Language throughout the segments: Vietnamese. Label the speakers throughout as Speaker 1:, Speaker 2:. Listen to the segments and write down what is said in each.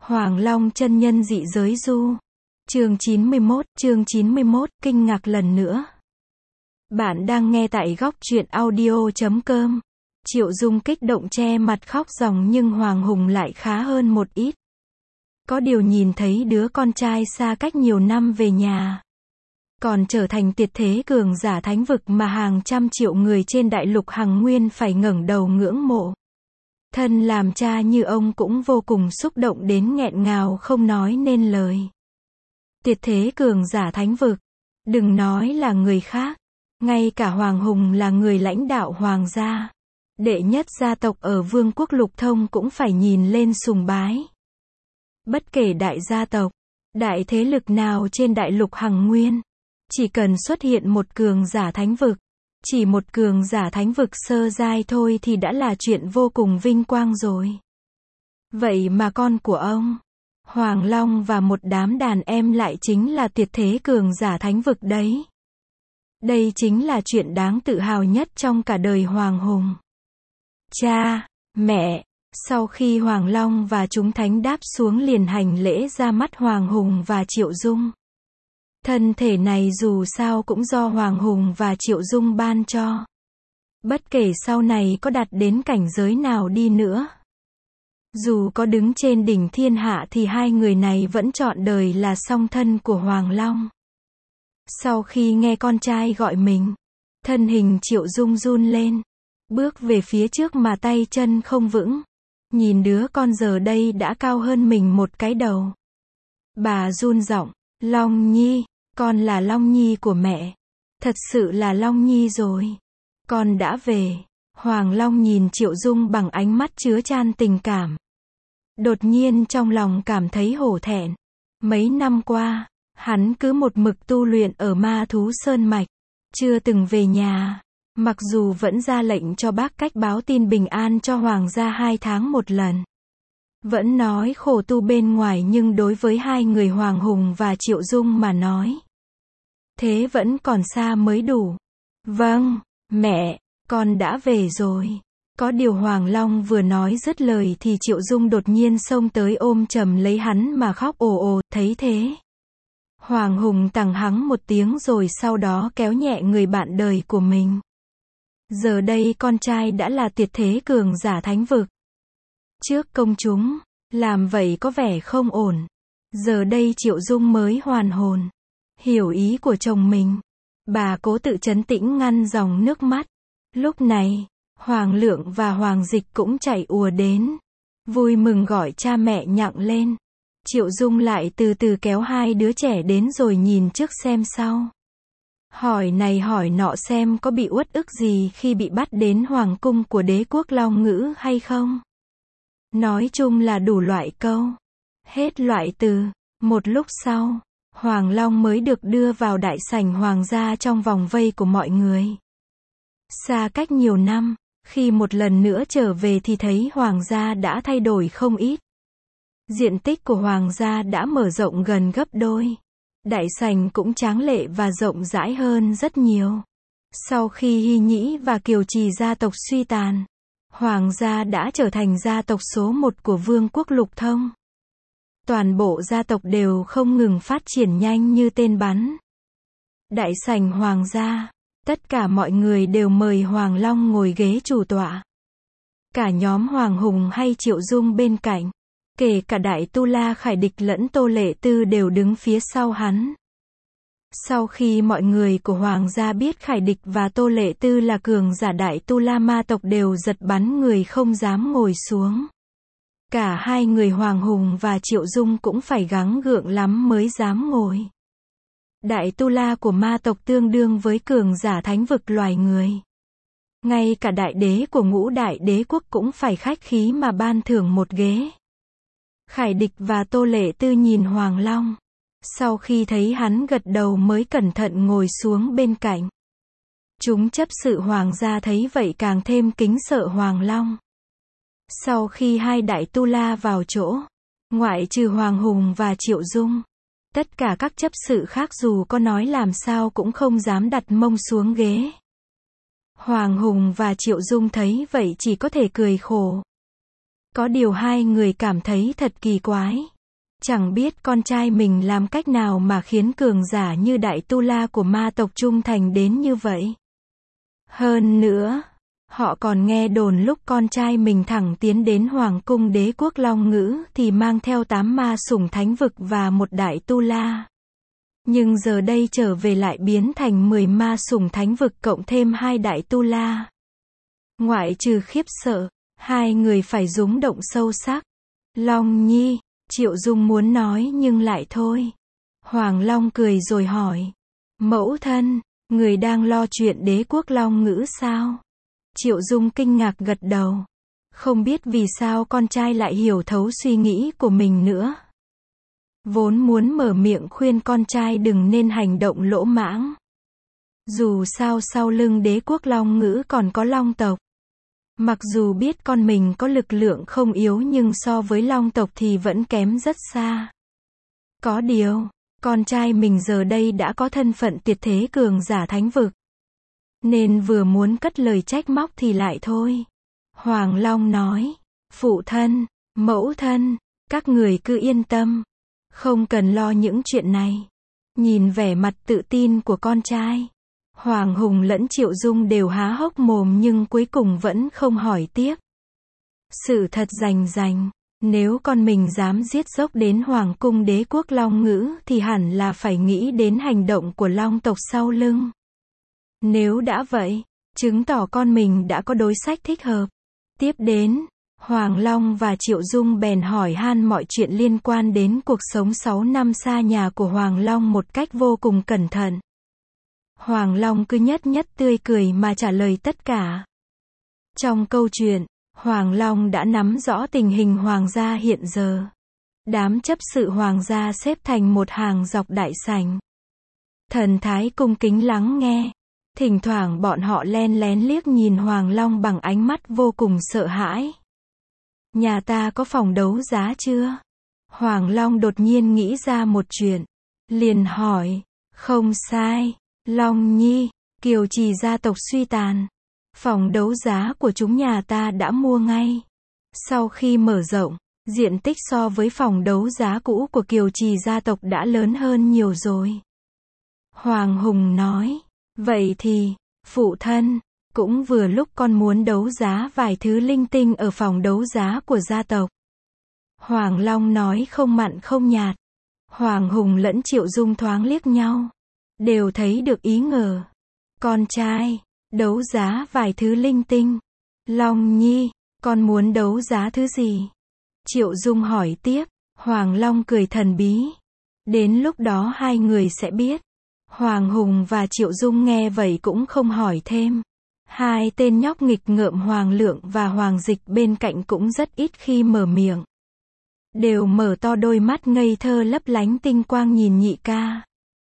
Speaker 1: Hoàng Long chân nhân dị giới du. Chương 91, kinh ngạc lần nữa. Bạn đang nghe tại góc truyện audio.com. Triệu Dung kích động che mặt khóc ròng nhưng Hoàng Hùng lại khá hơn một ít. Có điều nhìn thấy đứa con trai xa cách nhiều năm về nhà, còn trở thành tuyệt thế cường giả thánh vực mà hàng trăm triệu người trên đại lục Hằng Nguyên phải ngẩng đầu ngưỡng mộ. Thân làm cha như ông cũng vô cùng xúc động đến nghẹn ngào không nói nên lời. Tuyệt thế cường giả thánh vực, đừng nói là người khác, ngay cả Hoàng Hùng là người lãnh đạo hoàng gia, đệ nhất gia tộc ở Vương quốc Lục Thông cũng phải nhìn lên sùng bái. Bất kể đại gia tộc, đại thế lực nào trên đại lục Hằng Nguyên, chỉ cần xuất hiện một cường giả thánh vực, chỉ một cường giả thánh vực sơ giai thôi thì đã là chuyện vô cùng vinh quang rồi. Vậy mà con của ông, Hoàng Long và một đám đàn em lại chính là tuyệt thế cường giả thánh vực đấy. Đây chính là chuyện đáng tự hào nhất trong cả đời Hoàng Hùng. Cha, mẹ, sau khi Hoàng Long và chúng thánh đáp xuống liền hành lễ ra mắt Hoàng Hùng và Triệu Dung. Thân thể này dù sao cũng do Hoàng Hùng và Triệu Dung ban cho. Bất kể sau này có đạt đến cảnh giới nào đi nữa, dù có đứng trên đỉnh thiên hạ thì hai người này vẫn trọn đời là song thân của Hoàng Long. Sau khi nghe con trai gọi mình, thân hình Triệu Dung run lên, bước về phía trước mà tay chân không vững. Nhìn đứa con giờ đây đã cao hơn mình một cái đầu, bà run giọng, Long Nhi, con là Long Nhi của mẹ. Thật sự là Long Nhi rồi. Con đã về. Hoàng Long nhìn Triệu Dung bằng ánh mắt chứa chan tình cảm. Đột nhiên trong lòng cảm thấy hổ thẹn. Mấy năm qua, hắn cứ một mực tu luyện ở Ma Thú Sơn Mạch, chưa từng về nhà. Mặc dù vẫn ra lệnh cho bác cách báo tin bình an cho Hoàng gia 2 tháng một lần. Vẫn nói khổ tu bên ngoài nhưng đối với hai người Hoàng Hùng và Triệu Dung mà nói, thế vẫn còn xa mới đủ. Vâng, mẹ, con đã về rồi. Có điều Hoàng Long vừa nói dứt lời thì Triệu Dung đột nhiên xông tới ôm chầm lấy hắn mà khóc ồ ồ, thấy thế. Hoàng Hùng tằng hắng một tiếng rồi sau đó kéo nhẹ người bạn đời của mình. Giờ đây con trai đã là tuyệt thế cường giả thánh vực. Trước công chúng, làm vậy có vẻ không ổn. Giờ đây Triệu Dung mới hoàn hồn, hiểu ý của chồng mình. Bà cố tự trấn tĩnh ngăn dòng nước mắt. Lúc này, Hoàng Lượng và Hoàng Dịch cũng chạy ùa đến, vui mừng gọi cha mẹ nhặng lên. Triệu Dung lại từ từ kéo hai đứa trẻ đến rồi nhìn trước xem sau. Hỏi này hỏi nọ xem có bị uất ức gì khi bị bắt đến hoàng cung của đế quốc Long Ngữ hay không. Nói chung là đủ loại câu, hết loại từ. Một lúc sau, Hoàng Long mới được đưa vào đại sảnh hoàng gia trong vòng vây của mọi người. Xa cách nhiều năm, khi một lần nữa trở về thì thấy hoàng gia đã thay đổi không ít. Diện tích của hoàng gia đã mở rộng gần gấp đôi. Đại sảnh cũng tráng lệ và rộng rãi hơn rất nhiều. Sau khi Hy Nhĩ và Kiều Trì gia tộc suy tàn, Hoàng gia đã trở thành gia tộc số 1 của Vương quốc Lục Thông. Toàn bộ gia tộc đều không ngừng phát triển nhanh như tên bắn. Đại sảnh Hoàng gia, tất cả mọi người đều mời Hoàng Long ngồi ghế chủ tọa. Cả nhóm Hoàng Hùng hay Triệu Dung bên cạnh, kể cả Đại Tu La Khải Địch lẫn Tô Lệ Tư đều đứng phía sau hắn. Sau khi mọi người của Hoàng gia biết Khải Địch và Tô Lệ Tư là cường giả Đại Tu La ma tộc đều giật bắn người không dám ngồi xuống. Cả hai người Hoàng Hùng và Triệu Dung cũng phải gắng gượng lắm mới dám ngồi. Đại Tu La của ma tộc tương đương với cường giả thánh vực loài người. Ngay cả đại đế của Ngũ Đại Đế quốc cũng phải khách khí mà ban thưởng một ghế. Khải Địch và Tô Lệ Tư nhìn Hoàng Long. Sau khi thấy hắn gật đầu mới cẩn thận ngồi xuống bên cạnh. Chúng chấp sự Hoàng gia thấy vậy càng thêm kính sợ Hoàng Long. Sau khi hai Đại Tu La vào chỗ, ngoại trừ Hoàng Hùng và Triệu Dung, tất cả các chấp sự khác dù có nói làm sao cũng không dám đặt mông xuống ghế. Hoàng Hùng và Triệu Dung thấy vậy chỉ có thể cười khổ. Có điều hai người cảm thấy thật kỳ quái. Chẳng biết con trai mình làm cách nào mà khiến cường giả như Đại Tu La của ma tộc trung thành đến như vậy. Hơn nữa, họ còn nghe đồn lúc con trai mình thẳng tiến đến Hoàng cung Đế quốc Long Ngữ thì mang theo 8 ma sủng thánh vực và một Đại Tu La. Nhưng giờ đây trở về lại biến thành 10 ma sủng thánh vực cộng thêm 2 Đại Tu La. Ngoại trừ khiếp sợ, hai người phải rúng động sâu sắc. Long Nhi, Triệu Dung muốn nói nhưng lại thôi. Hoàng Long cười rồi hỏi. Mẫu thân, người đang lo chuyện Đế quốc Long Ngữ sao? Triệu Dung kinh ngạc gật đầu. Không biết vì sao con trai lại hiểu thấu suy nghĩ của mình nữa. Vốn muốn mở miệng khuyên con trai đừng nên hành động lỗ mãng. Dù sao sau lưng Đế quốc Long Ngữ còn có Long tộc. Mặc dù biết con mình có lực lượng không yếu nhưng so với Long tộc thì vẫn kém rất xa. Có điều, con trai mình giờ đây đã có thân phận tuyệt thế cường giả thánh vực. Nên vừa muốn cất lời trách móc thì lại thôi. Hoàng Long nói, phụ thân, mẫu thân, các người cứ yên tâm. Không cần lo những chuyện này. Nhìn vẻ mặt tự tin của con trai. Hoàng Hùng lẫn Triệu Dung đều há hốc mồm nhưng cuối cùng vẫn không hỏi tiếp. Sự thật rành, nếu con mình dám giết dốc đến Hoàng cung Đế quốc Long Ngữ thì hẳn là phải nghĩ đến hành động của Long tộc sau lưng. Nếu đã vậy, chứng tỏ con mình đã có đối sách thích hợp. Tiếp đến, Hoàng Long và Triệu Dung bèn hỏi han mọi chuyện liên quan đến cuộc sống 6 năm xa nhà của Hoàng Long một cách vô cùng cẩn thận. Hoàng Long cứ nhất tươi cười mà trả lời tất cả. Trong câu chuyện, Hoàng Long đã nắm rõ tình hình hoàng gia hiện giờ. Đám chấp sự hoàng gia xếp thành một hàng dọc đại sảnh. Thần thái cung kính lắng nghe. Thỉnh thoảng bọn họ len lén liếc nhìn Hoàng Long bằng ánh mắt vô cùng sợ hãi. Nhà ta có phòng đấu giá chưa? Hoàng Long đột nhiên nghĩ ra một chuyện. Liền hỏi. Không sai. Long Nhi, Kiều Trì gia tộc suy tàn. Phòng đấu giá của chúng nhà ta đã mua ngay. Sau khi mở rộng, diện tích so với phòng đấu giá cũ của Kiều Trì gia tộc đã lớn hơn nhiều rồi. Hoàng Hùng nói. Vậy thì, phụ thân, cũng vừa lúc con muốn đấu giá vài thứ linh tinh ở phòng đấu giá của gia tộc. Hoàng Long nói không mặn không nhạt. Hoàng Hùng lẫn Triệu Dung thoáng liếc nhau. Đều thấy được ý ngờ. Con trai, đấu giá vài thứ linh tinh. Long Nhi, con muốn đấu giá thứ gì? Triệu Dung hỏi tiếp. Hoàng Long cười thần bí. Đến lúc đó hai người sẽ biết. Hoàng Hùng và Triệu Dung nghe vậy cũng không hỏi thêm. Hai tên nhóc nghịch ngợm Hoàng Lượng và Hoàng Dịch bên cạnh cũng rất ít khi mở miệng. Đều mở to đôi mắt ngây thơ lấp lánh tinh quang nhìn nhị ca.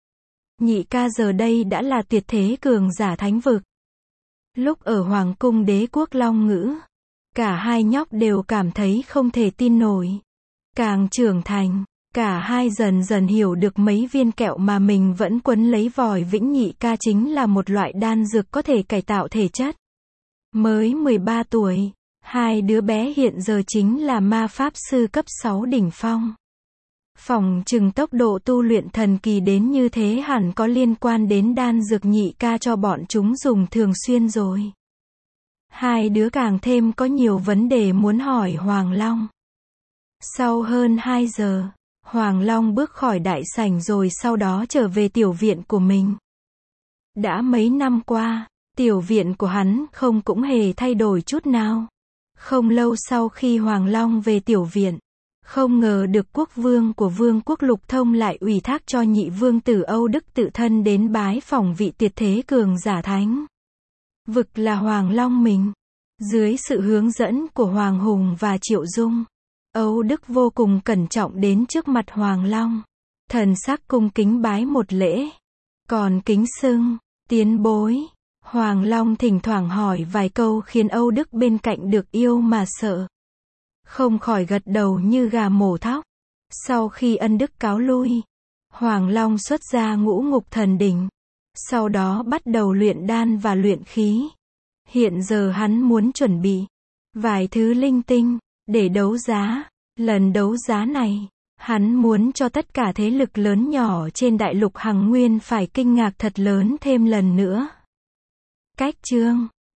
Speaker 1: Nhị ca giờ đây đã là tuyệt thế cường giả thánh vực. Lúc ở Hoàng cung Đế quốc Long Ngữ, cả hai nhóc đều cảm thấy không thể tin nổi. Càng trưởng thành, cả hai dần dần hiểu được mấy viên kẹo mà mình vẫn quấn lấy vòi vĩnh nhị ca chính là một loại đan dược có thể cải tạo thể chất. Mới 13 tuổi, hai đứa bé hiện giờ chính là ma pháp sư cấp 6 đỉnh phong. Phỏng chừng tốc độ tu luyện thần kỳ đến như thế hẳn có liên quan đến đan dược nhị ca cho bọn chúng dùng thường xuyên rồi. Hai đứa càng thêm có nhiều vấn đề muốn hỏi Hoàng Long. Sau hơn 2 giờ, Hoàng Long bước khỏi đại sảnh rồi sau đó trở về tiểu viện của mình. Đã mấy năm qua, tiểu viện của hắn không cũng hề thay đổi chút nào. Không lâu sau khi Hoàng Long về tiểu viện, không ngờ được quốc vương của vương quốc Lục Thông lại ủy thác cho nhị vương tử Âu Đức tự thân đến bái phỏng vị tuyệt thế cường giả thánh vực là Hoàng Long mình. Dưới sự hướng dẫn của Hoàng Hùng và Triệu Dung, Âu Đức vô cùng cẩn trọng đến trước mặt Hoàng Long. Thần sắc cung kính bái một lễ. Còn kính xưng, tiến bối. Hoàng Long thỉnh thoảng hỏi vài câu khiến Âu Đức bên cạnh được yêu mà sợ. Không khỏi gật đầu như gà mổ thóc. Sau khi ân đức cáo lui, Hoàng Long xuất ra Ngũ Ngục Thần Đỉnh. Sau đó bắt đầu luyện đan và luyện khí. Hiện giờ hắn muốn chuẩn bị vài thứ linh tinh để đấu giá. Lần đấu giá này, Hắn muốn cho tất cả thế lực lớn nhỏ trên đại lục Hằng Nguyên phải kinh ngạc thật lớn thêm lần nữa. Cách chương